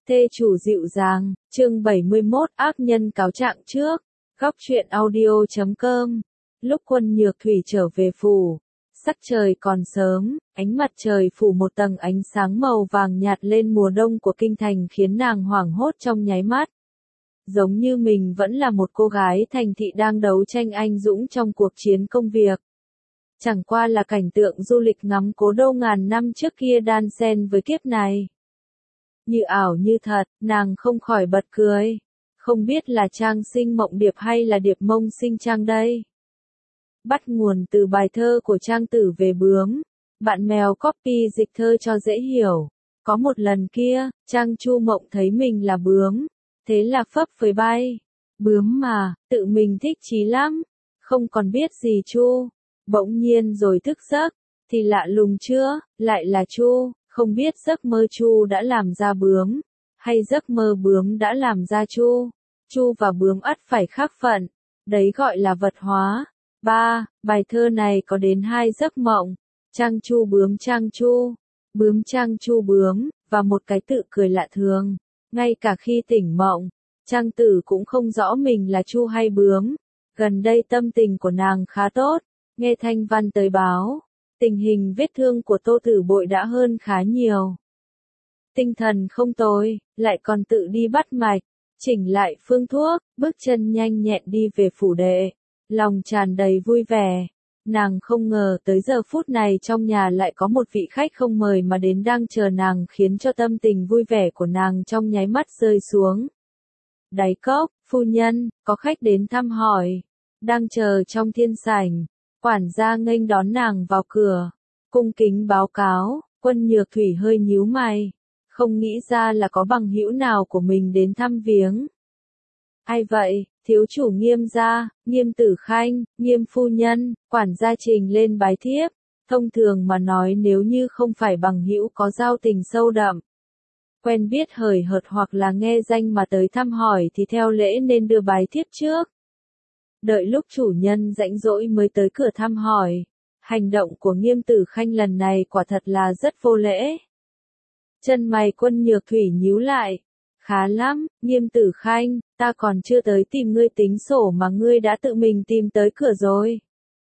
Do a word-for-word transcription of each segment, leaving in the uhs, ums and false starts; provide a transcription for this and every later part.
Thê chủ dịu dàng, chương bảy mươi mốt ác nhân cáo trạng trước, góc truyện audio chấm com. Lúc Quân Nhược Thủy trở về phủ, sắc trời còn sớm, ánh mặt trời phủ một tầng ánh sáng màu vàng nhạt lên mùa đông của kinh thành khiến nàng hoảng hốt trong nháy mắt. Giống như mình vẫn là một cô gái thành thị đang đấu tranh anh dũng trong cuộc chiến công việc. Chẳng qua là cảnh tượng du lịch ngắm cố đô ngàn năm trước kia đan xen với kiếp này. Như ảo như thật, nàng không khỏi bật cười. Không biết là Trang Sinh Mộng Điệp hay là Điệp Mông Sinh Trang đây. Bắt nguồn từ bài thơ của Trang Tử về bướm. Bạn mèo copy dịch thơ cho dễ hiểu. Có một lần kia, Trang Chu Mộng thấy mình là bướm. Thế là phấp phới bay. Bướm mà, tự mình thích chí lắm. Không còn biết gì Chu. Bỗng nhiên rồi thức giấc. Thì lạ lùng chưa, lại là Chu. Không biết giấc mơ Chu đã làm ra bướm, hay giấc mơ bướm đã làm ra Chu. Chu và bướm ắt phải khác phận, đấy gọi là vật hóa. ba. Bài thơ này có đến hai giấc mộng, Trang Chu bướm Trang Chu, bướm Trang Chu bướm, và một cái tự cười lạ thường. Ngay cả khi tỉnh mộng, Trang Tử cũng không rõ mình là Chu hay bướm. Gần đây tâm tình của nàng khá tốt, nghe thanh văn tới báo. Tình hình vết thương của Tô Tử Bội đã hơn khá nhiều. Tinh thần không tồi, lại còn tự đi bắt mạch, chỉnh lại phương thuốc, bước chân nhanh nhẹn đi về phủ đệ. Lòng tràn đầy vui vẻ. Nàng không ngờ tới giờ phút này trong nhà lại có một vị khách không mời mà đến đang chờ nàng, khiến cho tâm tình vui vẻ của nàng trong nháy mắt rơi xuống đáy cốc. Phu nhân, có khách đến thăm hỏi. Đang chờ trong thiên sảnh. Quản gia nghênh đón nàng vào cửa, cung kính báo cáo. Quân Nhược Thủy hơi nhíu mày, không nghĩ ra là có bằng hữu nào của mình đến thăm viếng. Ai vậy? Thiếu chủ Nghiêm gia, Nghiêm Tử Khanh, Nghiêm phu nhân. Quản gia trình lên bái thiếp. Thông thường mà nói, nếu như không phải bằng hữu có giao tình sâu đậm, quen biết hời hợt hoặc là nghe danh mà tới thăm hỏi thì theo lễ nên đưa bái thiếp trước. Đợi lúc chủ nhân rảnh rỗi mới tới cửa thăm hỏi. Hành động của Nghiêm Tử Khanh lần này quả thật là rất vô lễ. Chân mày Quân Nhược Thủy nhíu lại. Khá lắm, Nghiêm Tử Khanh, ta còn chưa tới tìm ngươi tính sổ mà ngươi đã tự mình tìm tới cửa rồi.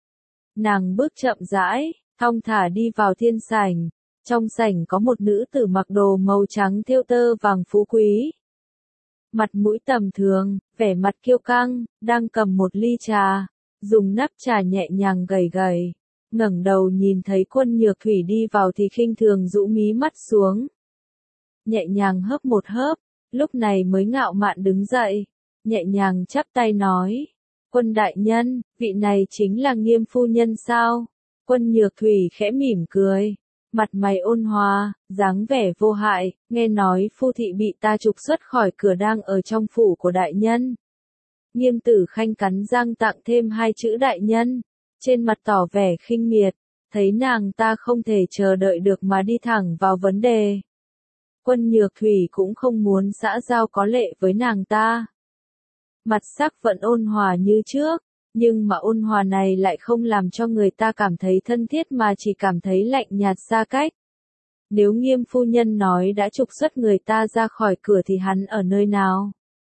Nàng bước chậm rãi, thong thả đi vào thiên sảnh. Trong sảnh có một nữ tử mặc đồ màu trắng thêu tơ vàng phú quý. Mặt mũi tầm thường, vẻ mặt kiêu căng, đang cầm một ly trà, dùng nắp trà nhẹ nhàng gẩy gẩy. Ngẩng đầu nhìn thấy Quân Nhược Thủy đi vào thì khinh thường rũ mí mắt xuống. Nhẹ nhàng hớp một hớp, lúc này mới ngạo mạn đứng dậy, nhẹ nhàng chắp tay nói. Quân đại nhân, vị này chính là Nghiêm phu nhân sao? Quân Nhược Thủy khẽ mỉm cười. Mặt mày ôn hòa, dáng vẻ vô hại, nghe nói phu thị bị ta trục xuất khỏi cửa đang ở trong phủ của đại nhân. Nghiêm Tử Khanh cắn răng tặng thêm hai chữ đại nhân, trên mặt tỏ vẻ khinh miệt, thấy nàng ta không thể chờ đợi được mà đi thẳng vào vấn đề. Quân Nhược Thủy cũng không muốn xã giao có lệ với nàng ta. Mặt sắc vẫn ôn hòa như trước. Nhưng mà ôn hòa này lại không làm cho người ta cảm thấy thân thiết mà chỉ cảm thấy lạnh nhạt xa cách. Nếu Nghiêm phu nhân nói đã trục xuất người ta ra khỏi cửa thì hắn ở nơi nào?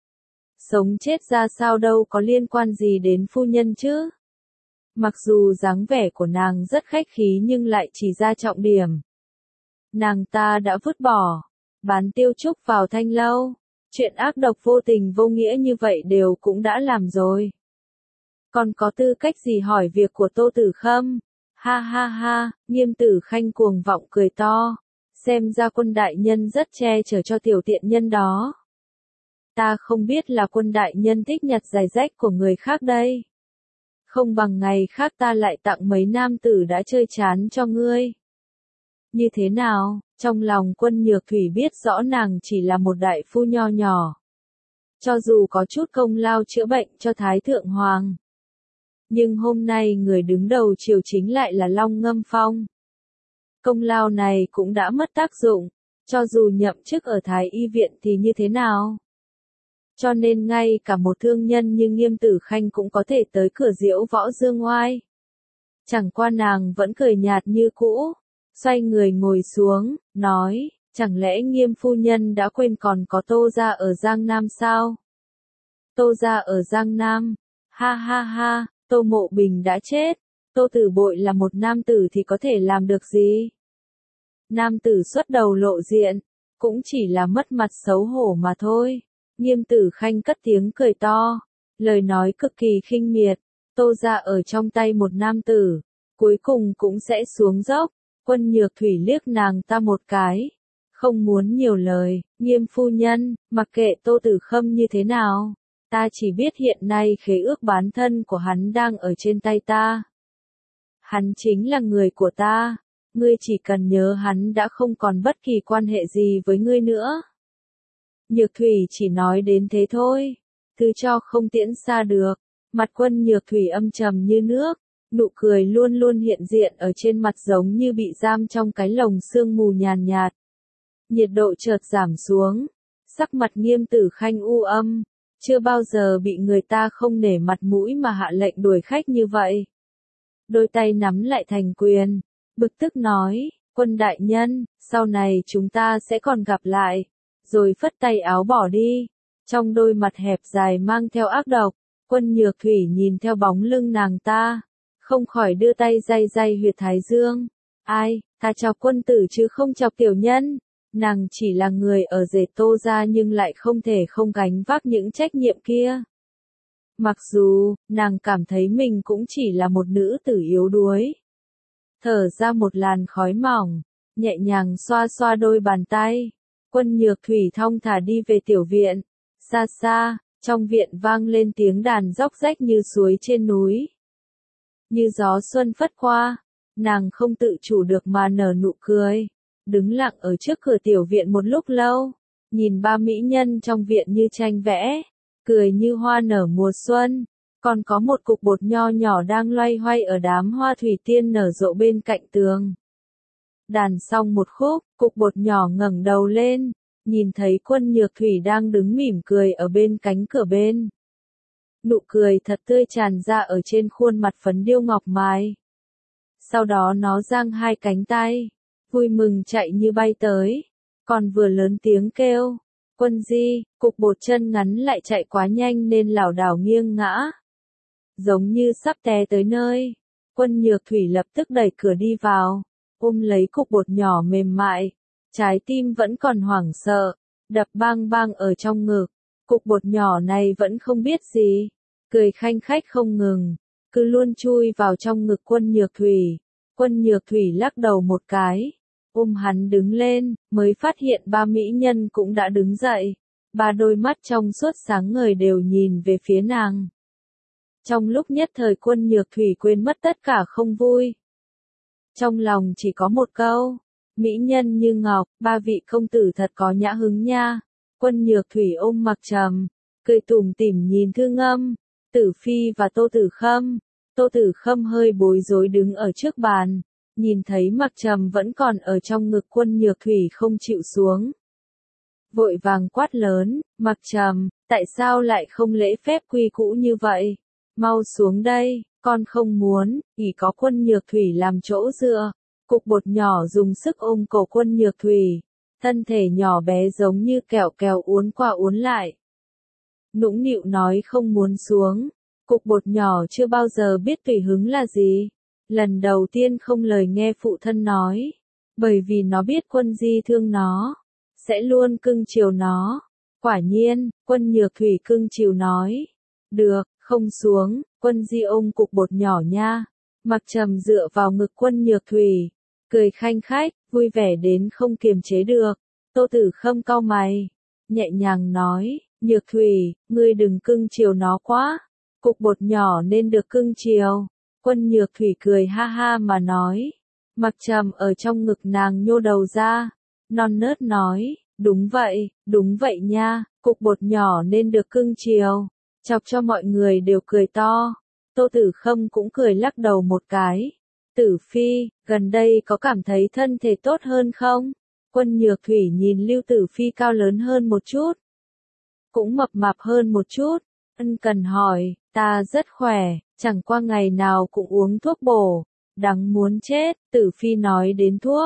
Sống chết ra sao đâu có liên quan gì đến phu nhân chứ? Mặc dù dáng vẻ của nàng rất khách khí nhưng lại chỉ ra trọng điểm. Nàng ta đã vứt bỏ, bán Tiêu Trúc vào Thanh Lâu. Chuyện ác độc vô tình vô nghĩa như vậy đều cũng đã làm rồi. Còn có tư cách gì hỏi việc của Tô Tử Khâm? Ha ha ha, Nghiêm Tử Khanh cuồng vọng cười to. Xem ra Quân đại nhân rất che chở cho tiểu tiện nhân đó. Ta không biết là Quân đại nhân thích nhặt giày rách của người khác đây. Không bằng ngày khác ta lại tặng mấy nam tử đã chơi chán cho ngươi. Như thế nào? Trong lòng Quân Nhược Thủy biết rõ nàng chỉ là một đại phu nho nhỏ. Cho dù có chút công lao chữa bệnh cho Thái Thượng Hoàng. Nhưng hôm nay người đứng đầu triều chính lại là Long Ngâm Phong. Công lao này cũng đã mất tác dụng, cho dù nhậm chức ở Thái Y viện thì như thế nào? Cho nên ngay cả một thương nhân như Nghiêm Tử Khanh cũng có thể tới cửa diễu võ dương oai. Chẳng qua nàng vẫn cười nhạt như cũ, xoay người ngồi xuống, nói, Chẳng lẽ Nghiêm phu nhân đã quên còn có Tô gia ở Giang Nam sao? Tô gia ở Giang Nam, ha ha ha, Tô Mộ Bình đã chết, Tô Tử Bội là một nam tử thì có thể làm được gì? Nam tử xuất đầu lộ diện, cũng chỉ là mất mặt xấu hổ mà thôi. Nghiêm Tử Khanh cất tiếng cười to, lời nói cực kỳ khinh miệt, Tô gia ở trong tay một nam tử, cuối cùng cũng sẽ xuống dốc. Quân Nhược Thủy liếc nàng ta một cái, không muốn nhiều lời, Nghiêm phu nhân, mặc kệ Tô Tử Khâm như thế nào, ta chỉ biết hiện nay khế ước bán thân của hắn đang ở trên tay ta. Hắn chính là người của ta, ngươi chỉ cần nhớ hắn đã không còn bất kỳ quan hệ gì với ngươi nữa. Nhược Thủy chỉ nói đến thế thôi, thứ cho không tiễn xa được, mặt Quân Nhược Thủy âm trầm như nước, nụ cười luôn luôn hiện diện ở trên mặt giống như bị giam trong cái lồng sương mù nhàn nhạt. Nhiệt độ chợt giảm xuống, sắc mặt Nghiêm Tử Khanh u âm, chưa bao giờ bị người ta không nể mặt mũi mà hạ lệnh đuổi khách như vậy. Đôi tay nắm lại thành quyền, bực tức nói, Quân đại nhân, sau này chúng ta sẽ còn gặp lại, rồi phất tay áo bỏ đi. Trong đôi mặt hẹp dài mang theo ác độc, Quân Nhược Thủy nhìn theo bóng lưng nàng ta, không khỏi đưa tay day day huyệt thái dương. Ai, ta chọc quân tử chứ không chọc tiểu nhân. Nàng chỉ là người ở rể Tô gia nhưng lại không thể không gánh vác những trách nhiệm kia. Mặc dù, nàng cảm thấy mình cũng chỉ là một nữ tử yếu đuối. Thở ra một làn khói mỏng, nhẹ nhàng xoa xoa đôi bàn tay. Quân Nhược Thủy thong thả đi về tiểu viện. Xa xa, trong viện vang lên tiếng đàn róc rách như suối trên núi. Như gió xuân phất qua, nàng không tự chủ được mà nở nụ cười. Đứng lặng ở trước cửa tiểu viện một lúc lâu, nhìn ba mỹ nhân trong viện như tranh vẽ, cười như hoa nở mùa xuân, còn có một cục bột nho nhỏ đang loay hoay ở đám hoa thủy tiên nở rộ bên cạnh tường. Đàn xong một khúc, cục bột nhỏ ngẩng đầu lên, nhìn thấy Quân Nhược Thủy đang đứng mỉm cười ở bên cánh cửa bên. Nụ cười thật tươi tràn ra ở trên khuôn mặt phấn điêu ngọc mài. Sau đó nó giang hai cánh tay, vui mừng chạy như bay tới, còn vừa lớn tiếng kêu, Quân Di, cục bột chân ngắn lại chạy quá nhanh nên lảo đảo nghiêng ngã. Giống như sắp té tới nơi, Quân Nhược Thủy lập tức đẩy cửa đi vào, ôm lấy cục bột nhỏ mềm mại, trái tim vẫn còn hoảng sợ, đập bang bang ở trong ngực, cục bột nhỏ này vẫn không biết gì, cười khanh khách không ngừng, cứ luôn chui vào trong ngực Quân Nhược Thủy. Quân Nhược Thủy lắc đầu một cái, ôm hắn đứng lên, mới phát hiện ba mỹ nhân cũng đã đứng dậy, ba đôi mắt trong suốt sáng ngời đều nhìn về phía nàng. Trong lúc nhất thời Quân Nhược Thủy quên mất tất cả không vui. Trong lòng chỉ có một câu, mỹ nhân như ngọc, ba vị công tử thật có nhã hứng nha. Quân Nhược Thủy ôm Mặc Trầm, cười tủm tỉm nhìn Thương Ngâm, Tử Phi và Tô Tử Khâm. Tô Tử Khâm hơi bối rối đứng ở trước bàn, nhìn thấy Mặc Trầm vẫn còn ở trong ngực Quân Nhược Thủy không chịu xuống. Vội vàng quát lớn, Mặc Trầm, tại sao lại không lễ phép quy cũ như vậy? Mau xuống đây, con không muốn, chỉ có Quân Nhược Thủy làm chỗ dựa. Cục bột nhỏ dùng sức ôm cổ Quân Nhược Thủy, thân thể nhỏ bé giống như kẹo kẹo uốn qua uốn lại. Nũng nịu nói không muốn xuống, cục bột nhỏ chưa bao giờ biết tùy hứng là gì. Lần đầu tiên không lời nghe phụ thân nói, bởi vì nó biết Quân Di thương nó, sẽ luôn cưng chiều nó. Quả nhiên, Quân Nhược Thủy cưng chiều nói, được, không xuống, Quân Di ôm cục bột nhỏ nha. Mặc Trầm dựa vào ngực Quân Nhược Thủy, cười khanh khách, vui vẻ đến không kiềm chế được. Tô Tử Khâm cau mày, nhẹ nhàng nói, Nhược Thủy, ngươi đừng cưng chiều nó quá, cục bột nhỏ nên được cưng chiều. Quân Nhược Thủy cười ha ha mà nói, Mặc Trầm ở trong ngực nàng nhô đầu ra, non nớt nói, đúng vậy, đúng vậy nha, cục bột nhỏ nên được cưng chiều, chọc cho mọi người đều cười to. Tô Tử Khâm cũng cười lắc đầu một cái. Tử Phi, gần đây có cảm thấy thân thể tốt hơn không? Quân Nhược Thủy nhìn Lưu Tử Phi cao lớn hơn một chút, cũng mập mạp hơn một chút, ân cần hỏi, ta rất khỏe, chẳng qua ngày nào cũng uống thuốc bổ, đáng muốn chết. Tử Phi nói đến thuốc,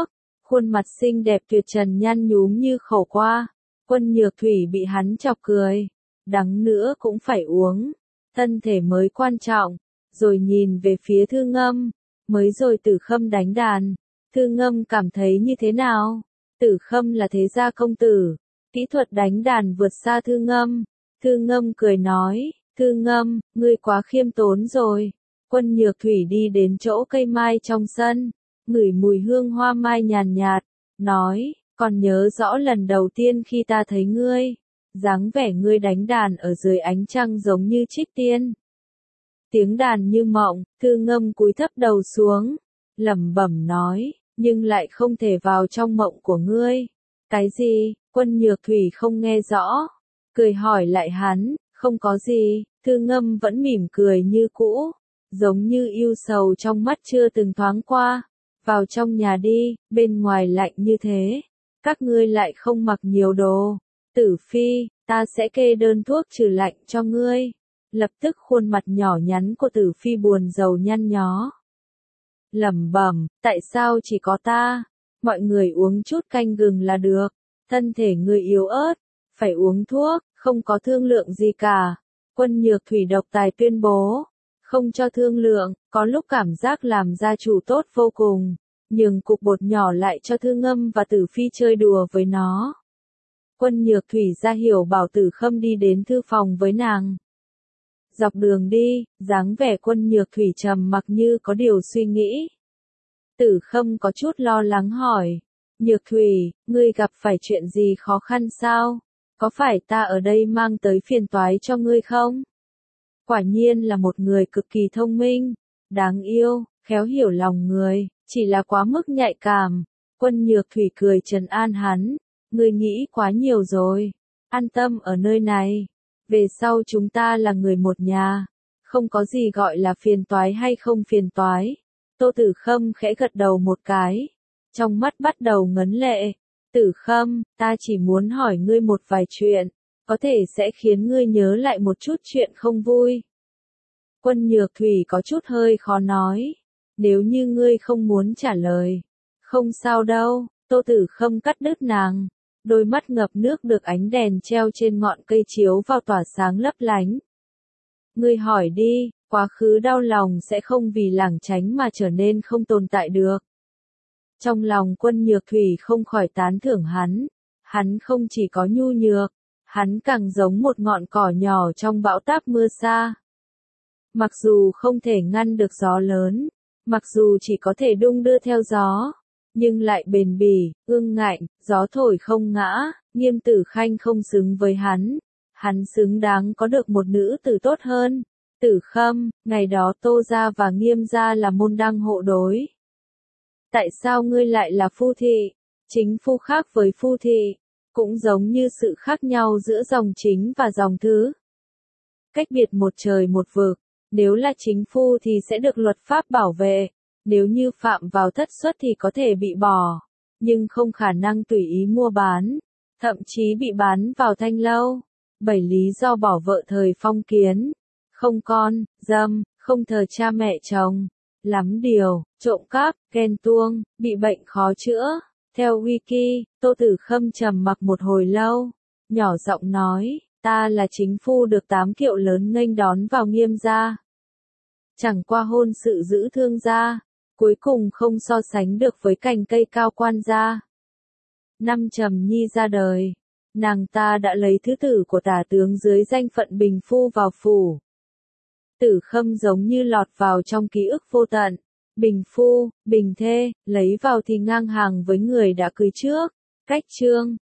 khuôn mặt xinh đẹp tuyệt trần nhăn nhúm như khổ qua. Quân Nhược Thủy bị hắn chọc cười. Đắng nữa cũng phải uống. Thân thể mới quan trọng. Rồi nhìn về phía Thư Ngâm. Mới rồi Tử Khâm đánh đàn. Thư Ngâm cảm thấy như thế nào? Tử Khâm là thế gia công tử. Kỹ thuật đánh đàn vượt xa Thư Ngâm. Thư Ngâm cười nói. Thư Ngâm, ngươi quá khiêm tốn rồi. Quân Nhược Thủy đi đến chỗ cây mai trong sân. Ngửi mùi hương hoa mai nhàn nhạt. Nói, còn nhớ rõ lần đầu tiên khi ta thấy ngươi. Dáng vẻ ngươi đánh đàn ở dưới ánh trăng giống như trích tiên. Tiếng đàn như mộng, Thư Ngâm cúi thấp đầu xuống. Lẩm bẩm nói, nhưng lại không thể vào trong mộng của ngươi. Cái gì? Quân Nhược Thủy không nghe rõ. Cười hỏi lại hắn, không có gì. Thư Ngâm vẫn mỉm cười như cũ. Giống như ưu sầu trong mắt chưa từng thoáng qua. Vào trong nhà đi, bên ngoài lạnh như thế. Các ngươi lại không mặc nhiều đồ. Tử Phi, ta sẽ kê đơn thuốc trừ lạnh cho ngươi. Lập tức khuôn mặt nhỏ nhắn của Tử Phi buồn rầu nhăn nhó. Lẩm bẩm, tại sao chỉ có ta? Mọi người uống chút canh gừng là được. Thân thể người yếu ớt, phải uống thuốc, không có thương lượng gì cả. Quân Nhược Thủy độc tài tuyên bố. Không cho thương lượng, có lúc cảm giác làm gia chủ tốt vô cùng. Nhường cục bột nhỏ lại cho Thư Ngâm và Tử Phi chơi đùa với nó. Quân Nhược Thủy ra hiểu bảo Tử Khâm đi đến thư phòng với nàng. Dọc đường đi, dáng vẻ Quân Nhược Thủy trầm mặc như có điều suy nghĩ. Tử Khâm có chút lo lắng hỏi. Nhược Thủy, ngươi gặp phải chuyện gì khó khăn sao? Có phải ta ở đây mang tới phiền toái cho ngươi không? Quả nhiên là một người cực kỳ thông minh, đáng yêu, khéo hiểu lòng người, chỉ là quá mức nhạy cảm. Quân Nhược Thủy cười trấn an hắn. Ngươi nghĩ quá nhiều rồi. An tâm ở nơi này. Về sau chúng ta là người một nhà. Không có gì gọi là phiền toái hay không phiền toái. Tô Tử Khâm khẽ gật đầu một cái. Trong mắt bắt đầu ngấn lệ. Tử Khâm, ta chỉ muốn hỏi ngươi một vài chuyện. Có thể sẽ khiến ngươi nhớ lại một chút chuyện không vui. Quân Nhược Thủy có chút hơi khó nói. Nếu như ngươi không muốn trả lời. Không sao đâu. Tô Tử Khâm cắt đứt nàng. Đôi mắt ngập nước được ánh đèn treo trên ngọn cây chiếu vào tỏa sáng lấp lánh. Ngươi hỏi đi, quá khứ đau lòng sẽ không vì lảng tránh mà trở nên không tồn tại được. Trong lòng Quân Nhược Thủy không khỏi tán thưởng hắn. Hắn không chỉ có nhu nhược, hắn càng giống một ngọn cỏ nhỏ trong bão táp mưa xa. Mặc dù không thể ngăn được gió lớn, mặc dù chỉ có thể đung đưa theo gió, nhưng lại bền bỉ, ương ngạnh, gió thổi không ngã. Nghiêm Tử Khanh không xứng với hắn. Hắn xứng đáng có được một nữ tử tốt hơn. Tử Khâm, ngày đó Tô gia và Nghiêm gia là môn đăng hộ đối. Tại sao ngươi lại là phu thị? Chính phu khác với phu thị, cũng giống như sự khác nhau giữa dòng chính và dòng thứ. Cách biệt một trời một vực, nếu là chính phu thì sẽ được luật pháp bảo vệ, nếu như phạm vào thất xuất thì có thể bị bỏ, nhưng không khả năng tùy ý mua bán, thậm chí bị bán vào thanh lâu. Bảy lý do bỏ vợ thời phong kiến: không con, dâm, không thờ cha mẹ chồng, lắm điều, trộm cắp, ghen tuông, bị bệnh khó chữa. Theo Wiki, Tô Tử Khâm trầm mặc một hồi lâu, nhỏ giọng nói, ta là chính phu được tám kiệu lớn nghênh đón vào Nghiêm gia. Chẳng qua hôn sự giữ thương gia, cuối cùng không so sánh được với cành cây cao quan gia. Năm Trầm Nhi ra đời, nàng ta đã lấy thứ tử của tả tướng dưới danh phận bình phu vào phủ. Tử Khâm giống như lọt vào trong ký ức vô tận. Bình phu, bình thê, lấy vào thì ngang hàng với người đã cưới trước. Cách chương